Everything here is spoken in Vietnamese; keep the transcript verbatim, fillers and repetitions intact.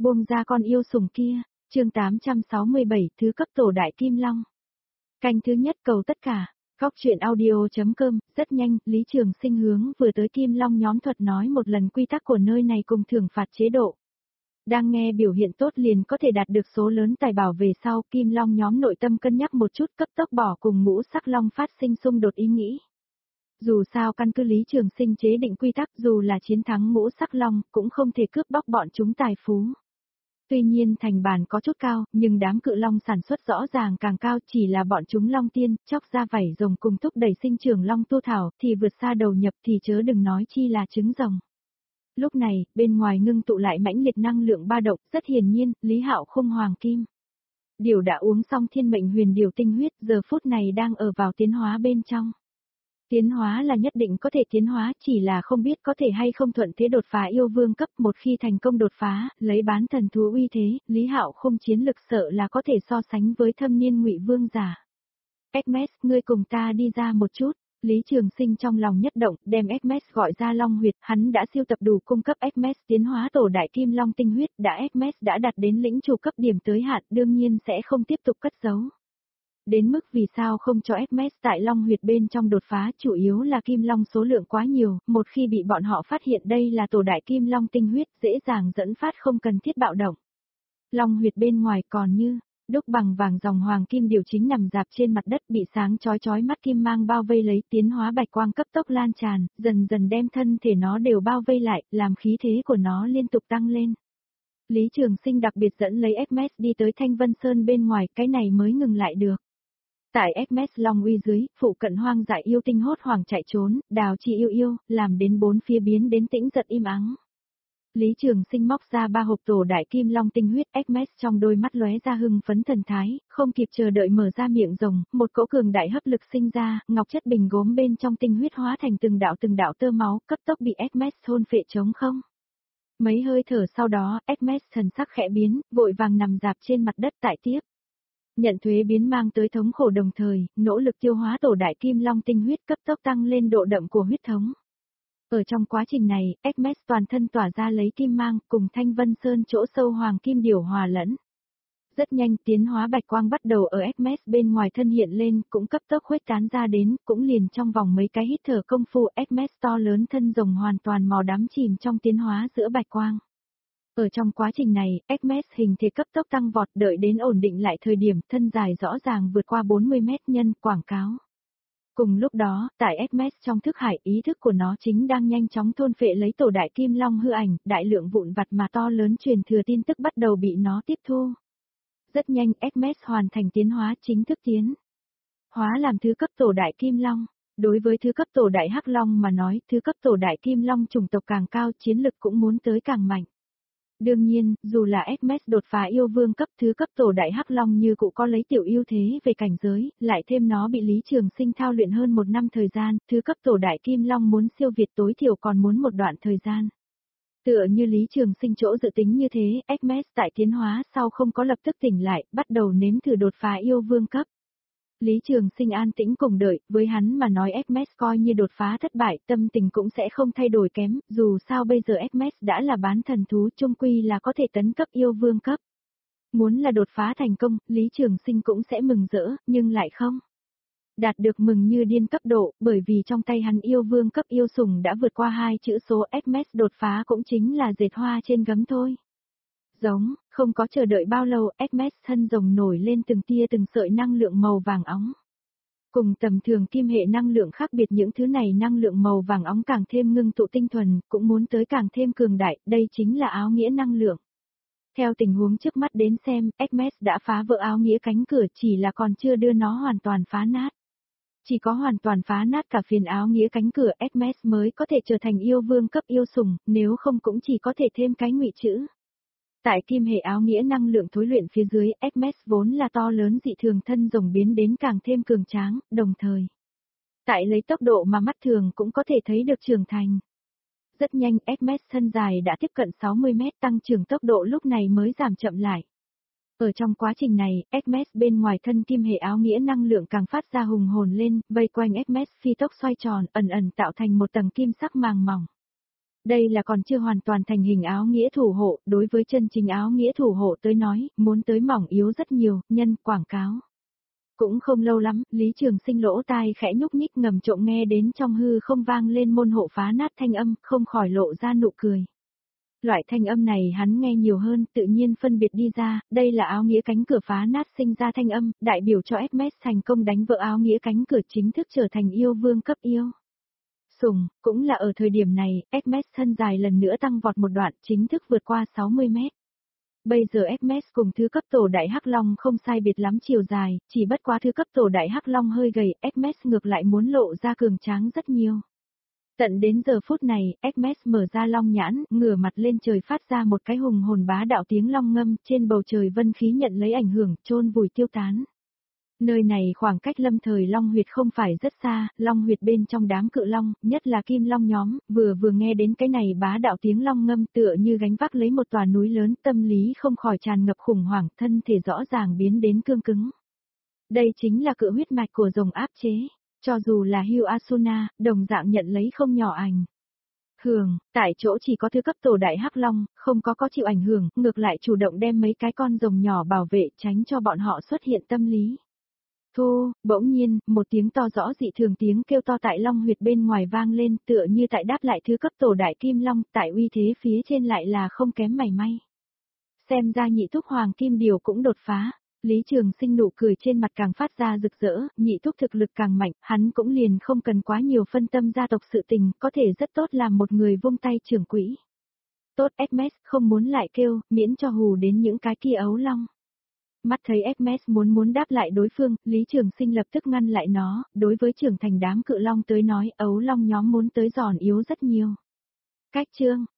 Buông ra con yêu sủng kia, chương tám trăm sáu mươi bảy, thứ cấp tổ đại kim long. Canh thứ nhất cầu tất cả, góc truyện audio.com, rất nhanh, Lý Trường Sinh hướng vừa tới kim long nhóm thuật nói một lần quy tắc của nơi này cùng thưởng phạt chế độ. Đang nghe biểu hiện tốt liền có thể đạt được số lớn tài bảo về sau, kim long nhóm nội tâm cân nhắc một chút cấp tốc bỏ cùng ngũ sắc long phát sinh xung đột ý nghĩ. Dù sao căn cứ Lý Trường Sinh chế định quy tắc dù là chiến thắng ngũ sắc long cũng không thể cướp bóc bọn chúng tài phú. Tuy nhiên thành bản có chút cao, nhưng đám cự long sản xuất rõ ràng càng cao chỉ là bọn chúng long tiên, chóc ra vảy rồng cùng thúc đẩy sinh trưởng long tu thảo thì vượt xa đầu nhập thì chớ đừng nói chi là trứng rồng. Lúc này, bên ngoài ngưng tụ lại mãnh liệt năng lượng ba động, rất hiển nhiên, Lý Hạo không hoàng kim. Điều đã uống xong thiên mệnh huyền điều tinh huyết, giờ phút này đang ở vào tiến hóa bên trong. Tiến hóa là nhất định có thể tiến hóa, chỉ là không biết có thể hay không thuận thế đột phá yêu vương cấp. Một khi thành công đột phá, lấy bán thần thú uy thế, Lý Hạo không chiến lực sợ là có thể so sánh với thâm niên ngụy vương giả. Hermes, ngươi cùng ta đi ra một chút. Lý Trường Sinh trong lòng nhất động, đem Hermes gọi ra long huyệt, hắn đã siêu tập đủ cung cấp Hermes tiến hóa tổ đại kim long tinh huyết, đã Hermes đã đạt đến lĩnh chủ cấp điểm tới hạn, đương nhiên sẽ không tiếp tục cất giấu. Đến mức vì sao không cho Hermes tại long huyệt bên trong đột phá, chủ yếu là kim long số lượng quá nhiều, một khi bị bọn họ phát hiện đây là tổ đại kim long tinh huyết, dễ dàng dẫn phát không cần thiết bạo động. Long huyệt bên ngoài còn như đúc bằng vàng dòng hoàng kim điều chính nằm rạp trên mặt đất bị sáng chói chói mắt kim mang bao vây lấy, tiến hóa bạch quang cấp tốc lan tràn, dần dần đem thân thể nó đều bao vây lại, làm khí thế của nó liên tục tăng lên. Lý Trường Sinh đặc biệt dẫn lấy Hermes đi tới Thanh Vân Sơn bên ngoài, cái này mới ngừng lại được. Tại Hermes Long uy dưới, phụ cận hoang dại yêu tinh hốt hoảng chạy trốn, đào chi yêu yêu, làm đến bốn phía biến đến tĩnh giật im ắng. Lý Trường Sinh móc ra ba hộp tổ đại kim long tinh huyết, Hermes trong đôi mắt lóe ra hưng phấn thần thái, không kịp chờ đợi mở ra miệng rồng, một cỗ cường đại hấp lực sinh ra, ngọc chất bình gốm bên trong tinh huyết hóa thành từng đạo từng đạo tơ máu, cấp tốc bị Hermes thôn phệ trống không. Mấy hơi thở sau đó, Hermes thần sắc khẽ biến, vội vàng nằm rạp trên mặt đất tại tiếp. Nhận thuế biến mang tới thống khổ đồng thời, nỗ lực tiêu hóa tổ đại kim long tinh huyết cấp tốc tăng lên độ đậm của huyết thống. Ở trong quá trình này, Hermes toàn thân tỏa ra lấy kim mang cùng Thanh Vân Sơn chỗ sâu hoàng kim điều hòa lẫn. Rất nhanh tiến hóa bạch quang bắt đầu ở Hermes bên ngoài thân hiện lên, cũng cấp tốc khuếch tán ra đến, cũng liền trong vòng mấy cái hít thở công phu Hermes to lớn thân rồng hoàn toàn màu đắm chìm trong tiến hóa giữa bạch quang. Ở trong quá trình này, Hermes hình thể cấp tốc tăng vọt, đợi đến ổn định lại thời điểm thân dài rõ ràng vượt qua bốn mươi mét nhân quảng cáo. Cùng lúc đó, tại Hermes trong thức hải ý thức của nó chính đang nhanh chóng thôn phệ lấy tổ đại kim long hư ảnh, đại lượng vụn vặt mà to lớn truyền thừa tin tức bắt đầu bị nó tiếp thu. Rất nhanh Hermes hoàn thành tiến hóa chính thức tiến. Hóa làm thứ cấp tổ đại kim long. Đối với thứ cấp tổ đại hắc long mà nói, thứ cấp tổ đại kim long chủng tộc càng cao chiến lực cũng muốn tới càng mạnh. Đương nhiên, dù là Hermes đột phá yêu vương cấp, thứ cấp tổ đại hắc long như cụ có lấy tiểu ưu thế về cảnh giới, lại thêm nó bị Lý Trường Sinh thao luyện hơn một năm thời gian, thứ cấp tổ đại kim long muốn siêu việt tối thiểu còn muốn một đoạn thời gian. Tựa như Lý Trường Sinh chỗ dự tính như thế, Hermes tại tiến hóa sau không có lập tức tỉnh lại, bắt đầu nếm thử đột phá yêu vương cấp. Lý Trường Sinh an tĩnh cùng đợi, với hắn mà nói Hermes coi như đột phá thất bại, tâm tình cũng sẽ không thay đổi kém, dù sao bây giờ Hermes đã là bán thần thú, chung quy là có thể tấn cấp yêu vương cấp. Muốn là đột phá thành công, Lý Trường Sinh cũng sẽ mừng rỡ, nhưng lại không. Đạt được mừng như điên cấp độ, bởi vì trong tay hắn yêu vương cấp yêu sủng đã vượt qua hai chữ số, Hermes đột phá cũng chính là dệt hoa trên gấm thôi. Giống, không có chờ đợi bao lâu, Hermes thân rồng nổi lên từng tia từng sợi năng lượng màu vàng óng. Cùng tầm thường kim hệ năng lượng khác biệt, những thứ này năng lượng màu vàng óng càng thêm ngưng tụ tinh thuần, cũng muốn tới càng thêm cường đại, đây chính là áo nghĩa năng lượng. Theo tình huống trước mắt đến xem, Hermes đã phá vỡ áo nghĩa cánh cửa, chỉ là còn chưa đưa nó hoàn toàn phá nát. Chỉ có hoàn toàn phá nát cả phiền áo nghĩa cánh cửa, Hermes mới có thể trở thành yêu vương cấp yêu sủng, nếu không cũng chỉ có thể thêm cái ngụy chữ. Tại kim hệ áo nghĩa năng lượng thối luyện phía dưới, Hermes vốn là to lớn dị thường thân rồng biến đến càng thêm cường tráng, đồng thời. Tại lấy tốc độ mà mắt thường cũng có thể thấy được trưởng thành. Rất nhanh Hermes thân dài đã tiếp cận sáu mươi mét, tăng trưởng tốc độ lúc này mới giảm chậm lại. Ở trong quá trình này, Hermes bên ngoài thân kim hệ áo nghĩa năng lượng càng phát ra hùng hồn lên, vây quanh Hermes phi tốc xoay tròn, ẩn ẩn tạo thành một tầng kim sắc màng mỏng. Đây là còn chưa hoàn toàn thành hình áo nghĩa thủ hộ, đối với chân chính áo nghĩa thủ hộ tới nói, muốn tới mỏng yếu rất nhiều, nhân quảng cáo. Cũng không lâu lắm, Lý Trường Sinh lỗ tai khẽ nhúc nhích ngầm trộm nghe đến trong hư không vang lên môn hộ phá nát thanh âm, không khỏi lộ ra nụ cười. Loại thanh âm này hắn nghe nhiều hơn, tự nhiên phân biệt đi ra, đây là áo nghĩa cánh cửa phá nát sinh ra thanh âm, đại biểu cho Hermes thành công đánh vỡ áo nghĩa cánh cửa chính thức trở thành yêu vương cấp yêu. Sùng, cũng là ở thời điểm này, Hermes thân dài lần nữa tăng vọt một đoạn, chính thức vượt qua sáu mươi mét. Bây giờ Hermes cùng thứ cấp tổ đại hắc long không sai biệt lắm chiều dài, chỉ bất quá thứ cấp tổ đại hắc long hơi gầy, Hermes ngược lại muốn lộ ra cường tráng rất nhiều. Tận đến giờ phút này, Hermes mở ra long nhãn, ngửa mặt lên trời phát ra một cái hùng hồn bá đạo tiếng long ngâm, trên bầu trời vân khí nhận lấy ảnh hưởng, chôn vùi tiêu tán. Nơi này khoảng cách lâm thời long huyệt không phải rất xa, long huyệt bên trong đám cự long, nhất là kim long nhóm, vừa vừa nghe đến cái này bá đạo tiếng long ngâm tựa như gánh vác lấy một tòa núi lớn, tâm lý không khỏi tràn ngập khủng hoảng, thân thể rõ ràng biến đến cương cứng. Đây chính là cự huyết mạch của rồng áp chế, cho dù là Hugh Asuna, đồng dạng nhận lấy không nhỏ ảnh hưởng, tại chỗ chỉ có thứ cấp tổ đại hắc long, không có có chịu ảnh hưởng, ngược lại chủ động đem mấy cái con rồng nhỏ bảo vệ tránh cho bọn họ xuất hiện tâm lý. Thu, bỗng nhiên, một tiếng to rõ dị thường tiếng kêu to tại long huyệt bên ngoài vang lên tựa như tại đáp lại thứ cấp tổ đại kim long, tại uy thế phía trên lại là không kém mảy may. Xem ra nhị thúc hoàng kim điều cũng đột phá, Lý Trường Sinh nụ cười trên mặt càng phát ra rực rỡ, nhị thúc thực lực càng mạnh, hắn cũng liền không cần quá nhiều phân tâm gia tộc sự tình, có thể rất tốt làm một người vung tay trưởng quỹ. Tốt Hermes, không muốn lại kêu, miễn cho hù đến những cái kia ấu long. Mắt thấy Hermes muốn muốn đáp lại đối phương, Lý Trường Sinh lập tức ngăn lại nó, đối với trưởng thành đám cự long tới nói ấu long nhóm muốn tới giòn yếu rất nhiều. Cách chương,